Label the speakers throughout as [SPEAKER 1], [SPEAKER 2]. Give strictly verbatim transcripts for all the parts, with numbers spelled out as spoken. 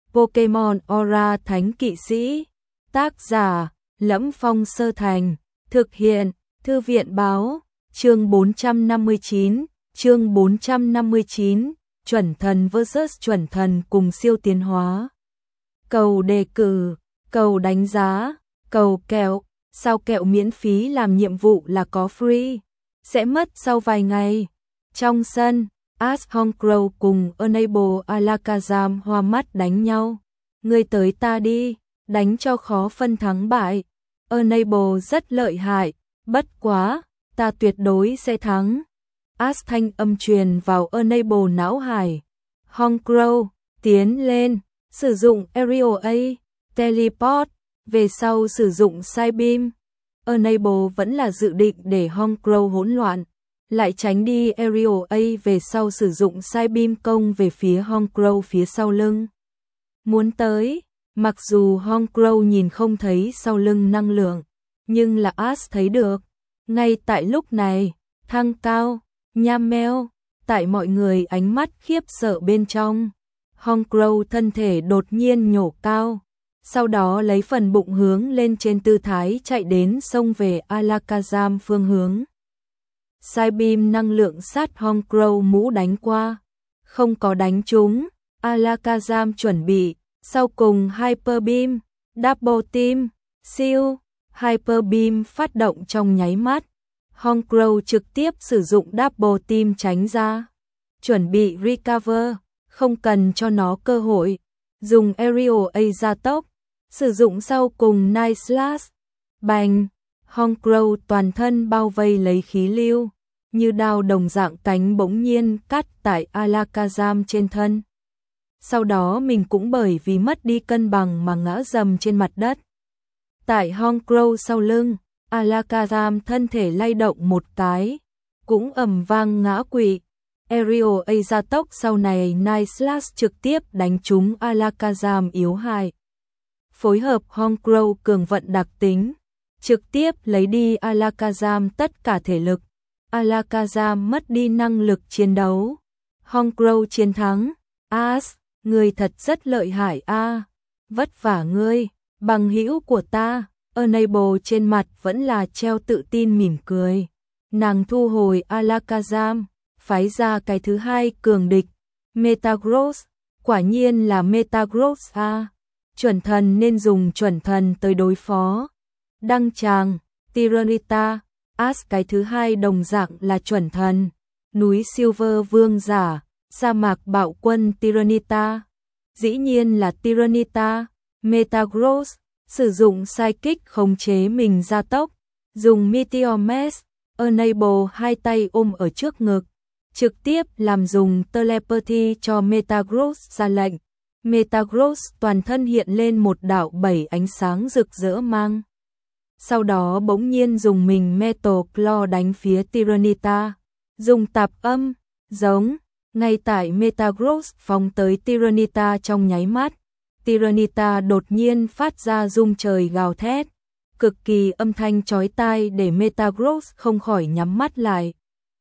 [SPEAKER 1] Pokemon Aura Thánh Kỵ Sĩ. Tác giả: Lẫm Phong Sơ Thành. Thực hiện: Thư viện báo. Chương bốn trăm năm mươi chín. Chương bốn trăm năm mươi chín. Chuẩn thần versus chuẩn thần cùng siêu tiến hóa. Cầu đề cử, cầu đánh giá, cầu kẹo. Sao kẹo miễn phí làm nhiệm vụ là có free, sẽ mất sau vài ngày. Trong sân, Ash Hongcrow cùng Enable Alakazam hoa mắt đánh nhau. Ngươi tới ta đi, đánh cho khó phân thắng bại. Enable rất lợi hại, bất quá, ta tuyệt đối sẽ thắng. Ash thanh âm truyền vào Enable não hải. Hongcrow, tiến lên, sử dụng Aerial A, Teleport, về sau sử dụng Psybeam. Enable vẫn là dự định để Hongcrow hỗn loạn, lại tránh đi Aerial A về sau sử dụng Psybeam công về phía Hongcrow phía sau lưng. Muốn tới, mặc dù Hongcrow nhìn không thấy sau lưng năng lượng, nhưng là Ash thấy được. Ngay tại lúc này, thăng cao, nham meo, tại mọi người ánh mắt khiếp sợ bên trong, Hongcrow thân thể đột nhiên nhổ cao, sau đó lấy phần bụng hướng lên trên tư thái chạy đến xông về Alakazam phương hướng. Psybeam năng lượng sát Hongcrow mũ đánh qua, không có đánh trúng. Alakazam chuẩn bị, sau cùng Hyper Beam, Double Team, siêu, Hyper Beam phát động trong nháy mắt. Hongcrow trực tiếp sử dụng Double Team tránh ra, chuẩn bị recover, không cần cho nó cơ hội, dùng Aerial A gia tốc, sử dụng sau cùng Night Slash. Bành, Hongcrow toàn thân bao vây lấy khí lưu, như đao đồng dạng cánh bỗng nhiên cắt tại Alakazam trên thân. Sau đó mình cũng bởi vì mất đi cân bằng mà ngã dầm trên mặt đất. Tại Hongcrow sau lưng, Alakazam thân thể lay động một cái, cũng ầm vang ngã quỵ. Aerial A gia tốc sau này Night Slash trực tiếp đánh trúng Alakazam yếu hại. Phối hợp Hongcrow cường vận đặc tính, trực tiếp lấy đi Alakazam tất cả thể lực. Alakazam mất đi năng lực chiến đấu. Hongcrow chiến thắng. Ash, ngươi thật rất lợi hại a. À. Vất vả ngươi, bằng hữu của ta. Enable trên mặt vẫn là treo tự tin mỉm cười. Nàng thu hồi Alakazam, phái ra cái thứ hai cường địch, Metagross. Quả nhiên là Metagross a. À. Chuẩn thần nên dùng chuẩn thần tới đối phó. Đăng tràng, Tyranitar. Ash cái thứ hai đồng dạng là chuẩn thần, núi Silver vương giả, sa mạc bạo quân Tyranitar. Dĩ nhiên là Tyranitar. Metagross sử dụng Psychic khống chế mình gia tốc, dùng Meteor Mash, Enable hai tay ôm ở trước ngực, trực tiếp làm dùng Telepathy cho Metagross ra lệnh. Metagross toàn thân hiện lên một đạo bảy ánh sáng rực rỡ mang. Sau đó bỗng nhiên dùng mình Metal Claw đánh phía Tyranitar, dùng tạp âm, giống, ngay tại Metagross phóng tới Tyranitar trong nháy mắt. Tyranitar đột nhiên phát ra rung trời gào thét, cực kỳ âm thanh chói tai để Metagross không khỏi nhắm mắt lại.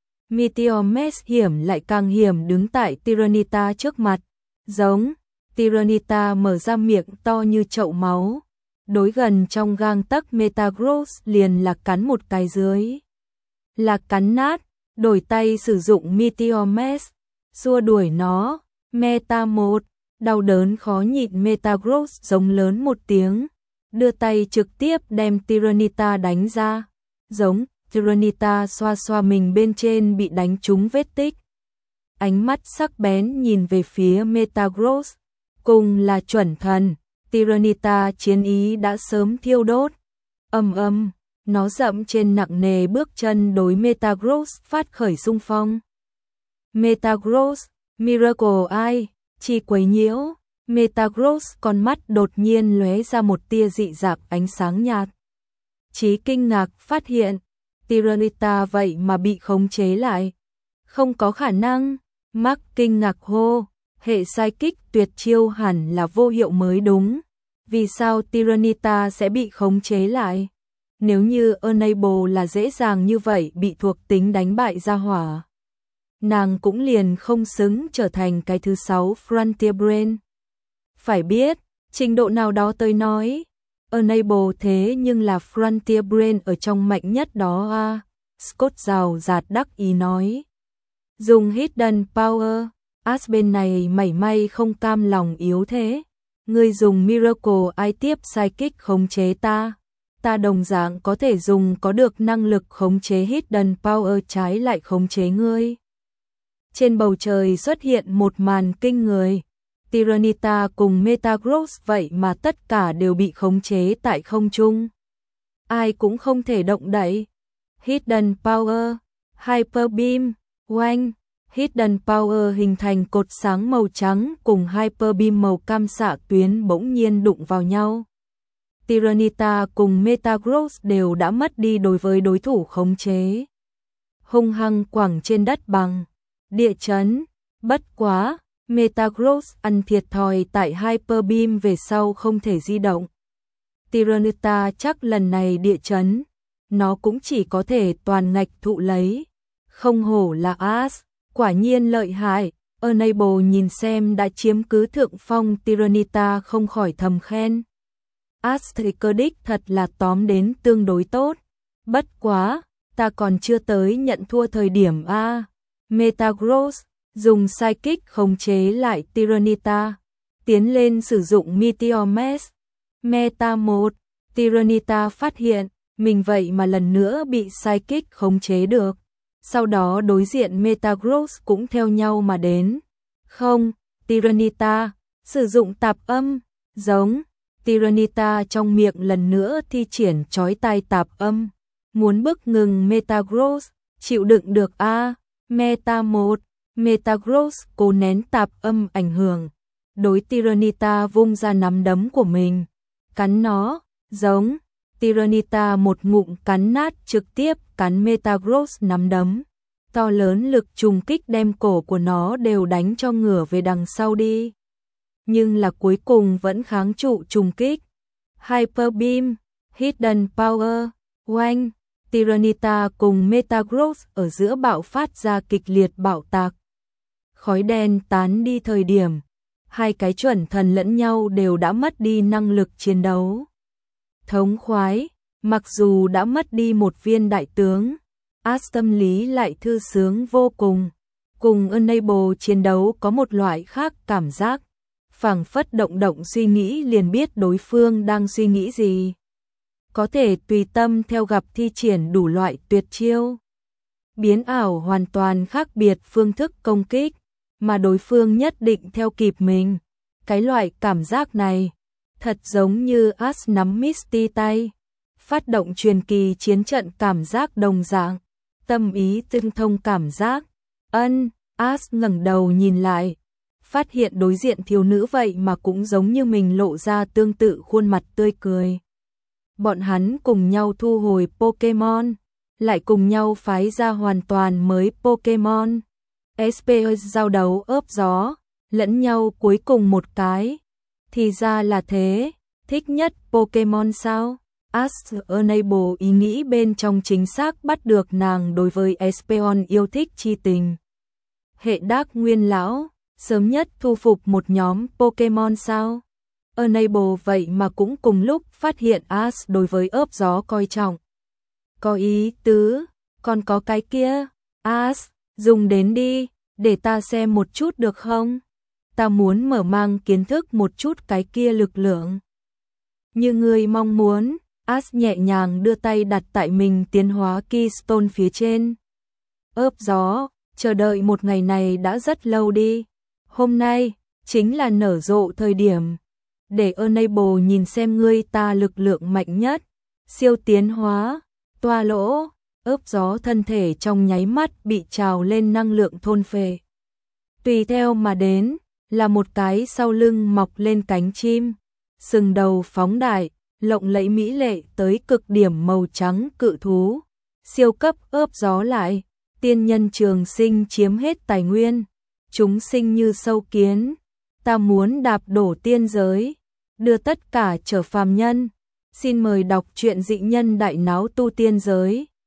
[SPEAKER 1] Meteor Mash hiểm lại càng hiểm đứng tại Tyranitar trước mặt, giống, Tyranitar mở ra miệng to như chậu máu. Đối gần trong gang tấc Metagross liền là cắn một cái dưới. Là cắn nát, đổi tay sử dụng Meteor Mash, xua đuổi nó. Meta một, đau đớn khó nhịn Metagross giống lớn một tiếng, đưa tay trực tiếp đem Tyranitar đánh ra. Giống, Tyranitar xoa xoa mình bên trên bị đánh trúng vết tích. Ánh mắt sắc bén nhìn về phía Metagross, cùng là chuẩn thần. Tyranitar chiến ý đã sớm thiêu đốt. Ầm ầm, nó dẫm trên nặng nề bước chân đối Metagross phát khởi xung phong. Metagross, Miracle Eye, chi quấy nhiễu. Metagross con mắt đột nhiên lóe ra một tia dị dạng ánh sáng nhạt. Chí kinh ngạc phát hiện, Tyranitar vậy mà bị khống chế lại. Không có khả năng. Mark kinh ngạc hô. Hệ Psychic tuyệt chiêu hẳn là vô hiệu mới đúng. Vì sao Tyranitar sẽ bị khống chế lại? Nếu như Enable là dễ dàng như vậy bị thuộc tính đánh bại ra hỏa, nàng cũng liền không xứng trở thành cái thứ sáu Frontier Brain. Phải biết, trình độ nào đó tới nói, Enable thế nhưng là Frontier Brain ở trong mạnh nhất đó à, Scott rào rạt đắc ý nói. Dùng Hidden Power, Ash bên này mảy may không cam lòng yếu thế. Ngươi dùng Miracle Eye tiếp Psychic khống chế ta. Ta đồng dạng có thể dùng có được năng lực khống chế Hidden Power trái lại khống chế ngươi. Trên bầu trời xuất hiện một màn kinh người. Tyranitar cùng Metagross vậy mà tất cả đều bị khống chế tại không trung. Ai cũng không thể động đậy. Hidden Power, Hyper Beam, oanh. Hidden Power hình thành cột sáng màu trắng cùng Hyper Beam màu cam xạ tuyến bỗng nhiên đụng vào nhau. Tyranitar cùng Metagross đều đã mất đi đối với đối thủ khống chế. Hung hăng quẳng trên đất bằng. Địa chấn, bất quá, Metagross ăn thiệt thòi tại Hyper Beam về sau không thể di động. Tyranitar chắc lần này địa chấn, nó cũng chỉ có thể toàn ngạch thụ lấy. Không hổ là Ash, quả nhiên lợi hại. Enable nhìn xem đã chiếm cứ thượng phong Tyranitar không khỏi thầm khen. Ash thì cơ đích thật là tóm đến tương đối tốt. Bất quá, ta còn chưa tới nhận thua thời điểm a. Metagross dùng Psychic khống chế lại Tyranitar, tiến lên sử dụng Meteor Mash. Meta một, Tyranitar phát hiện mình vậy mà lần nữa bị Psychic khống chế được. Sau đó đối diện Metagross cũng theo nhau mà đến. Không, Tyranitar, sử dụng tạp âm, giống. Tyranitar trong miệng lần nữa thi triển chói tai tạp âm. Muốn bức ngừng Metagross, chịu đựng được a. À, Meta một, Metagross cố nén tạp âm ảnh hưởng. Đối Tyranitar vung ra nắm đấm của mình. Cắn nó, giống. Tyranitar một ngụm cắn nát trực tiếp cắn Metagross nắm đấm. To lớn lực trùng kích đem cổ của nó đều đánh cho ngửa về đằng sau đi. Nhưng là cuối cùng vẫn kháng trụ trùng kích. Hyper Beam, Hidden Power, oanh. Tyranitar cùng Metagross ở giữa bạo phát ra kịch liệt bạo tạc. Khói đen tán đi thời điểm, hai cái chuẩn thần lẫn nhau đều đã mất đi năng lực chiến đấu. Thống khoái, mặc dù đã mất đi một viên đại tướng, Ash tâm lý lại thư sướng vô cùng. Cùng Enable chiến đấu có một loại khác cảm giác, phảng phất động động suy nghĩ liền biết đối phương đang suy nghĩ gì. Có thể tùy tâm theo gặp thi triển đủ loại tuyệt chiêu. Biến ảo hoàn toàn khác biệt phương thức công kích, mà đối phương nhất định theo kịp mình. Cái loại cảm giác này, thật giống như Ash nắm Misty tay, phát động truyền kỳ chiến trận cảm giác đồng dạng, tâm ý tương thông cảm giác. Ân, Ash ngẩng đầu nhìn lại, phát hiện đối diện thiếu nữ vậy mà cũng giống như mình lộ ra tương tự khuôn mặt tươi cười. Bọn hắn cùng nhau thu hồi Pokémon, lại cùng nhau phái ra hoàn toàn mới Pokémon. ét pê ét giao đấu ấp gió, lẫn nhau cuối cùng một cái. Thì ra là thế, thích nhất Pokémon sao? Ash Enable ý nghĩ bên trong chính xác bắt được nàng đối với Espeon yêu thích chi tình. Hệ đác nguyên lão, sớm nhất thu phục một nhóm Pokémon sao? Enable vậy mà cũng cùng lúc phát hiện Ash đối với ấp gió coi trọng. Có ý tứ, còn có cái kia, Ash, dùng đến đi, để ta xem một chút được không? Ta muốn mở mang kiến thức một chút cái kia lực lượng. Như ngươi mong muốn, Ash nhẹ nhàng đưa tay đặt tại mình tiến hóa Keystone phía trên. Ấp gió, chờ đợi một ngày này đã rất lâu đi. Hôm nay, chính là nở rộ thời điểm. Để Enable nhìn xem ngươi ta lực lượng mạnh nhất. Siêu tiến hóa, toa lỗ, ấp gió thân thể trong nháy mắt bị trào lên năng lượng thôn phệ. Tùy theo mà đến, là một cái sau lưng mọc lên cánh chim, sừng đầu phóng đại, lộng lẫy mỹ lệ tới cực điểm màu trắng cự thú. Siêu cấp ấp gió lại, tiên nhân trường sinh chiếm hết tài nguyên, chúng sinh như sâu kiến, ta muốn đạp đổ tiên giới, đưa tất cả trở phàm nhân. Xin mời đọc truyện dị nhân đại náo tu tiên giới.